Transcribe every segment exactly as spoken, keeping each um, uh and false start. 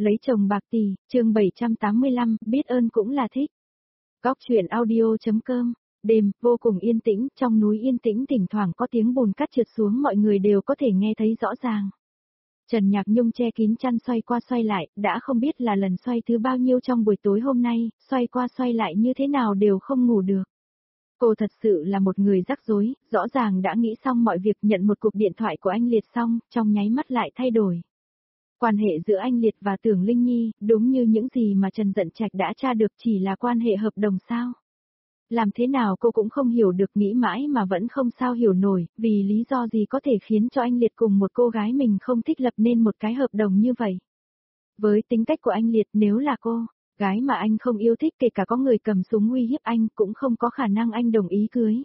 Lấy chồng bạc tỷ, chương bảy trăm tám mươi lăm, biết ơn cũng là thích. Góc truyện audio.com. Đêm, vô cùng yên tĩnh, trong núi yên tĩnh thỉnh thoảng có tiếng bùn cát trượt xuống mọi người đều có thể nghe thấy rõ ràng. Trần Nhạc Nhung che kín chăn xoay qua xoay lại, đã không biết là lần xoay thứ bao nhiêu trong buổi tối hôm nay, xoay qua xoay lại như thế nào đều không ngủ được. Cô thật sự là một người rắc rối, rõ ràng đã nghĩ xong mọi việc, nhận một cuộc điện thoại của anh Liệt xong, trong nháy mắt lại thay đổi. Quan hệ giữa anh Liệt và Tưởng Linh Nhi, đúng như những gì mà Trần Dận Trạch đã tra được, chỉ là quan hệ hợp đồng sao? Làm thế nào cô cũng không hiểu được, nghĩ mãi mà vẫn không sao hiểu nổi, vì lý do gì có thể khiến cho anh Liệt cùng một cô gái mình không thích lập nên một cái hợp đồng như vậy. Với tính cách của anh Liệt, nếu là cô, gái mà anh không yêu thích, kể cả có người cầm súng uy hiếp anh cũng không có khả năng anh đồng ý cưới.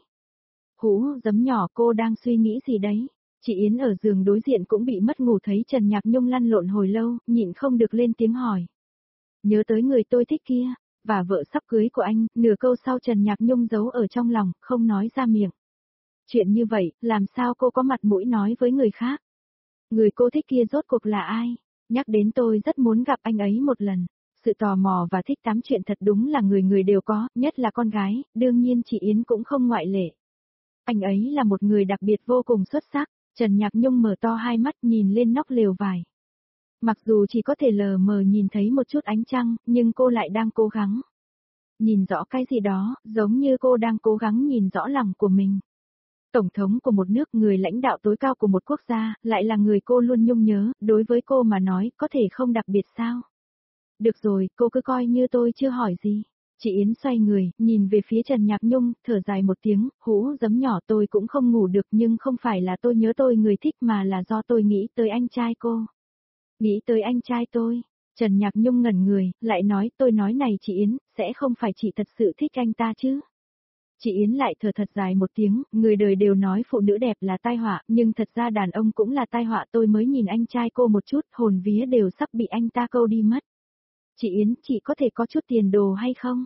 Hú giấm nhỏ, cô đang suy nghĩ gì đấy? Chị Yến ở giường đối diện cũng bị mất ngủ, thấy Trần Nhạc Nhung lăn lộn hồi lâu, nhịn không được lên tiếng hỏi. Nhớ tới người tôi thích kia, và vợ sắp cưới của anh, nửa câu sau Trần Nhạc Nhung giấu ở trong lòng, không nói ra miệng. Chuyện như vậy, làm sao cô có mặt mũi nói với người khác? Người cô thích kia rốt cuộc là ai? Nhắc đến tôi rất muốn gặp anh ấy một lần. Sự tò mò và thích tám chuyện thật đúng là người người đều có, nhất là con gái, đương nhiên chị Yến cũng không ngoại lệ. Anh ấy là một người đặc biệt vô cùng xuất sắc. Trần Nhạc Nhung mở to hai mắt nhìn lên nóc lều vải. Mặc dù chỉ có thể lờ mờ nhìn thấy một chút ánh trăng, nhưng cô lại đang cố gắng. Nhìn rõ cái gì đó, giống như cô đang cố gắng nhìn rõ lòng của mình. Tổng thống của một nước, người lãnh đạo tối cao của một quốc gia, lại là người cô luôn nhung nhớ, đối với cô mà nói, có thể không đặc biệt sao? Được rồi, cô cứ coi như tôi chưa hỏi gì. Chị Yến xoay người, nhìn về phía Trần Nhạc Nhung, thở dài một tiếng, hú giấm nhỏ, tôi cũng không ngủ được, nhưng không phải là tôi nhớ tôi người thích mà là do tôi nghĩ tới anh trai cô. Nghĩ tới anh trai tôi. Trần Nhạc Nhung ngẩn người, lại nói, tôi nói này chị Yến, sẽ không phải chị thật sự thích anh ta chứ? Chị Yến lại thở thật dài một tiếng, người đời đều nói phụ nữ đẹp là tai họa, nhưng thật ra đàn ông cũng là tai họa, tôi mới nhìn anh trai cô một chút, hồn vía đều sắp bị anh ta câu đi mất. Chị Yến, chị có thể có chút tiền đồ hay không?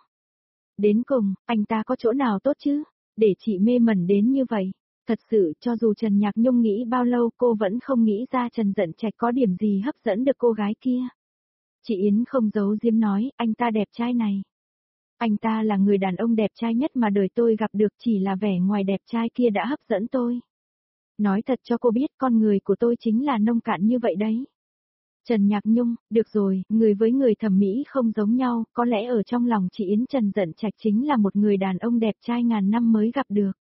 Đến cùng, anh ta có chỗ nào tốt chứ? Để chị mê mẩn đến như vậy. Thật sự, cho dù Trần Nhạc Nhung nghĩ bao lâu cô vẫn không nghĩ ra Trần Dận Trạch có điểm gì hấp dẫn được cô gái kia. Chị Yến không giấu giếm nói, anh ta đẹp trai này. Anh ta là người đàn ông đẹp trai nhất mà đời tôi gặp được, chỉ là vẻ ngoài đẹp trai kia đã hấp dẫn tôi. Nói thật cho cô biết, con người của tôi chính là nông cạn như vậy đấy. Trần Nhạc Nhung, được rồi, người với người thẩm mỹ không giống nhau, có lẽ ở trong lòng chị Yến Trần Dận Trạch chính là một người đàn ông đẹp trai ngàn năm mới gặp được.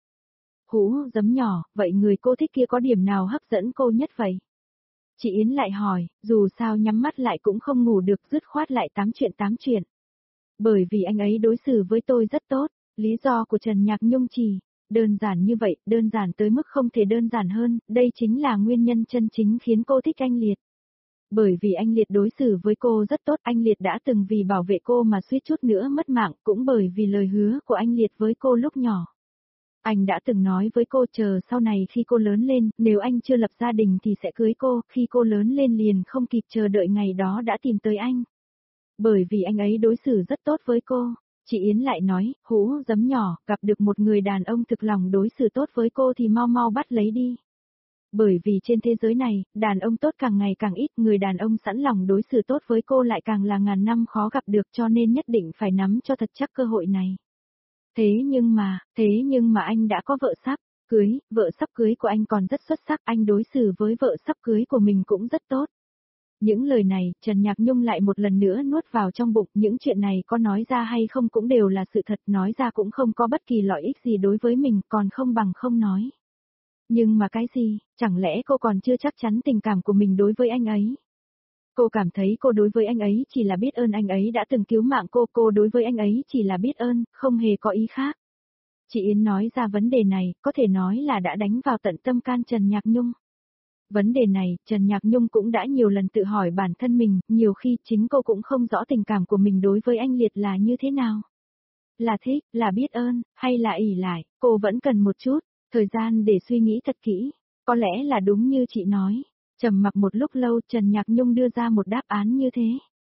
Hú giấm nhỏ, vậy người cô thích kia có điểm nào hấp dẫn cô nhất vậy? Chị Yến lại hỏi, dù sao nhắm mắt lại cũng không ngủ được, dứt khoát lại tám chuyện tám chuyện. Bởi vì anh ấy đối xử với tôi rất tốt, lý do của Trần Nhạc Nhung chỉ, đơn giản như vậy, đơn giản tới mức không thể đơn giản hơn, đây chính là nguyên nhân chân chính khiến cô thích anh Liệt. Bởi vì anh Liệt đối xử với cô rất tốt, anh Liệt đã từng vì bảo vệ cô mà suýt chút nữa mất mạng, cũng bởi vì lời hứa của anh Liệt với cô lúc nhỏ. Anh đã từng nói với cô chờ sau này khi cô lớn lên, nếu anh chưa lập gia đình thì sẽ cưới cô, khi cô lớn lên liền không kịp chờ đợi ngày đó đã tìm tới anh. Bởi vì anh ấy đối xử rất tốt với cô, chị Yến lại nói, hú giấm nhỏ, gặp được một người đàn ông thực lòng đối xử tốt với cô thì mau mau bắt lấy đi. Bởi vì trên thế giới này, đàn ông tốt càng ngày càng ít, người đàn ông sẵn lòng đối xử tốt với cô lại càng là ngàn năm khó gặp được, cho nên nhất định phải nắm cho thật chắc cơ hội này. Thế nhưng mà, thế nhưng mà anh đã có vợ sắp cưới, vợ sắp cưới của anh còn rất xuất sắc, anh đối xử với vợ sắp cưới của mình cũng rất tốt. Những lời này, Trần Nhạc Nhung lại một lần nữa nuốt vào trong bụng, những chuyện này có nói ra hay không cũng đều là sự thật, nói ra cũng không có bất kỳ lợi ích gì đối với mình, còn không bằng không nói. Nhưng mà cái gì, chẳng lẽ cô còn chưa chắc chắn tình cảm của mình đối với anh ấy? Cô cảm thấy cô đối với anh ấy chỉ là biết ơn anh ấy đã từng cứu mạng cô, cô đối với anh ấy chỉ là biết ơn, không hề có ý khác. Chị Yến nói ra vấn đề này, có thể nói là đã đánh vào tận tâm can Trần Nhạc Nhung. Vấn đề này, Trần Nhạc Nhung cũng đã nhiều lần tự hỏi bản thân mình, nhiều khi chính cô cũng không rõ tình cảm của mình đối với anh Liệt là như thế nào. Là thích, là biết ơn, hay là ỷ lại, cô vẫn cần một chút thời gian để suy nghĩ thật kỹ. Có lẽ là đúng như chị nói. Trầm mặc một lúc lâu, Trần Nhạc Nhung đưa ra một đáp án như thế.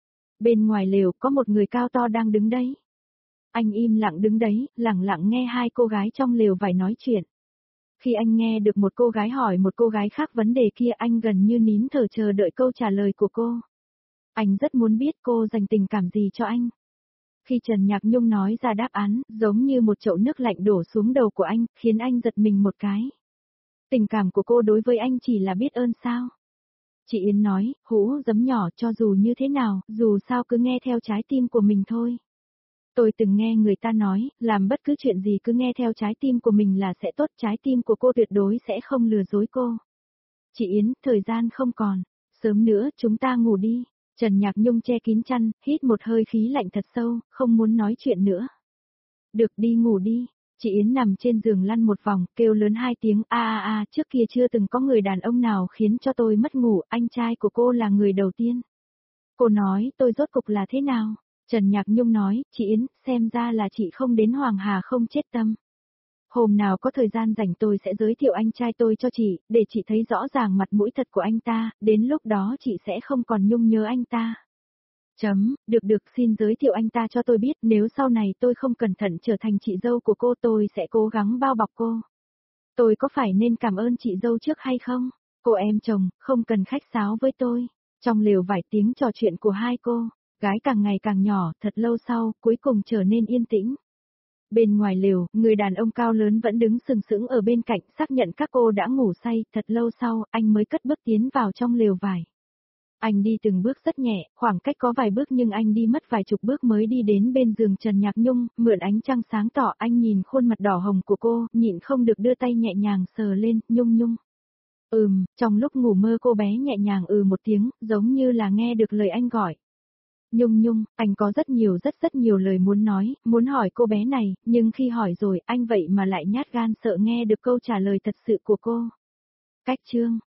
Bên ngoài lều có một người cao to đang đứng đấy. Anh im lặng đứng đấy, lặng lặng nghe hai cô gái trong lều vải nói chuyện. Khi anh nghe được một cô gái hỏi một cô gái khác vấn đề kia, anh gần như nín thở chờ đợi câu trả lời của cô. Anh rất muốn biết cô dành tình cảm gì cho anh. Khi Trần Nhạc Nhung nói ra đáp án, giống như một chậu nước lạnh đổ xuống đầu của anh, khiến anh giật mình một cái. Tình cảm của cô đối với anh chỉ là biết ơn sao? Chị Yến nói, hũ giấm nhỏ, cho dù như thế nào, dù sao cứ nghe theo trái tim của mình thôi. Tôi từng nghe người ta nói, làm bất cứ chuyện gì cứ nghe theo trái tim của mình là sẽ tốt, trái tim của cô tuyệt đối sẽ không lừa dối cô. Chị Yến, thời gian không còn, sớm nữa chúng ta ngủ đi. Trần Nhạc Nhung che kín chăn, hít một hơi khí lạnh thật sâu, không muốn nói chuyện nữa. Được, đi ngủ đi. Chị Yến nằm trên giường lăn một vòng, kêu lớn hai tiếng a a a, trước kia chưa từng có người đàn ông nào khiến cho tôi mất ngủ, anh trai của cô là người đầu tiên. Cô nói, tôi rốt cục là thế nào? Trần Nhạc Nhung nói, chị Yến, xem ra là chị không đến Hoàng Hà không chết tâm. Hôm nào có thời gian rảnh tôi sẽ giới thiệu anh trai tôi cho chị, để chị thấy rõ ràng mặt mũi thật của anh ta, đến lúc đó chị sẽ không còn nhung nhớ anh ta. Chấm, được được, xin giới thiệu anh ta cho tôi biết, nếu sau này tôi không cẩn thận trở thành chị dâu của cô tôi sẽ cố gắng bao bọc cô. Tôi có phải nên cảm ơn chị dâu trước hay không? Cô em chồng, không cần khách sáo với tôi. Trong lều vài tiếng trò chuyện của hai cô, gái càng ngày càng nhỏ, thật lâu sau, cuối cùng trở nên yên tĩnh. Bên ngoài lều, người đàn ông cao lớn vẫn đứng sừng sững ở bên cạnh, xác nhận các cô đã ngủ say, thật lâu sau, anh mới cất bước tiến vào trong lều vải. Anh đi từng bước rất nhẹ, khoảng cách có vài bước nhưng anh đi mất vài chục bước mới đi đến bên giường Trần Nhạc Nhung, mượn ánh trăng sáng tỏ anh nhìn khuôn mặt đỏ hồng của cô, nhịn không được đưa tay nhẹ nhàng sờ lên, Nhung Nhung. Ừm, trong lúc ngủ mơ cô bé nhẹ nhàng ừ một tiếng, giống như là nghe được lời anh gọi. Nhung Nhung, anh có rất nhiều rất rất nhiều lời muốn nói, muốn hỏi cô bé này, nhưng khi hỏi rồi, anh vậy mà lại nhát gan sợ nghe được câu trả lời thật sự của cô. Cách chương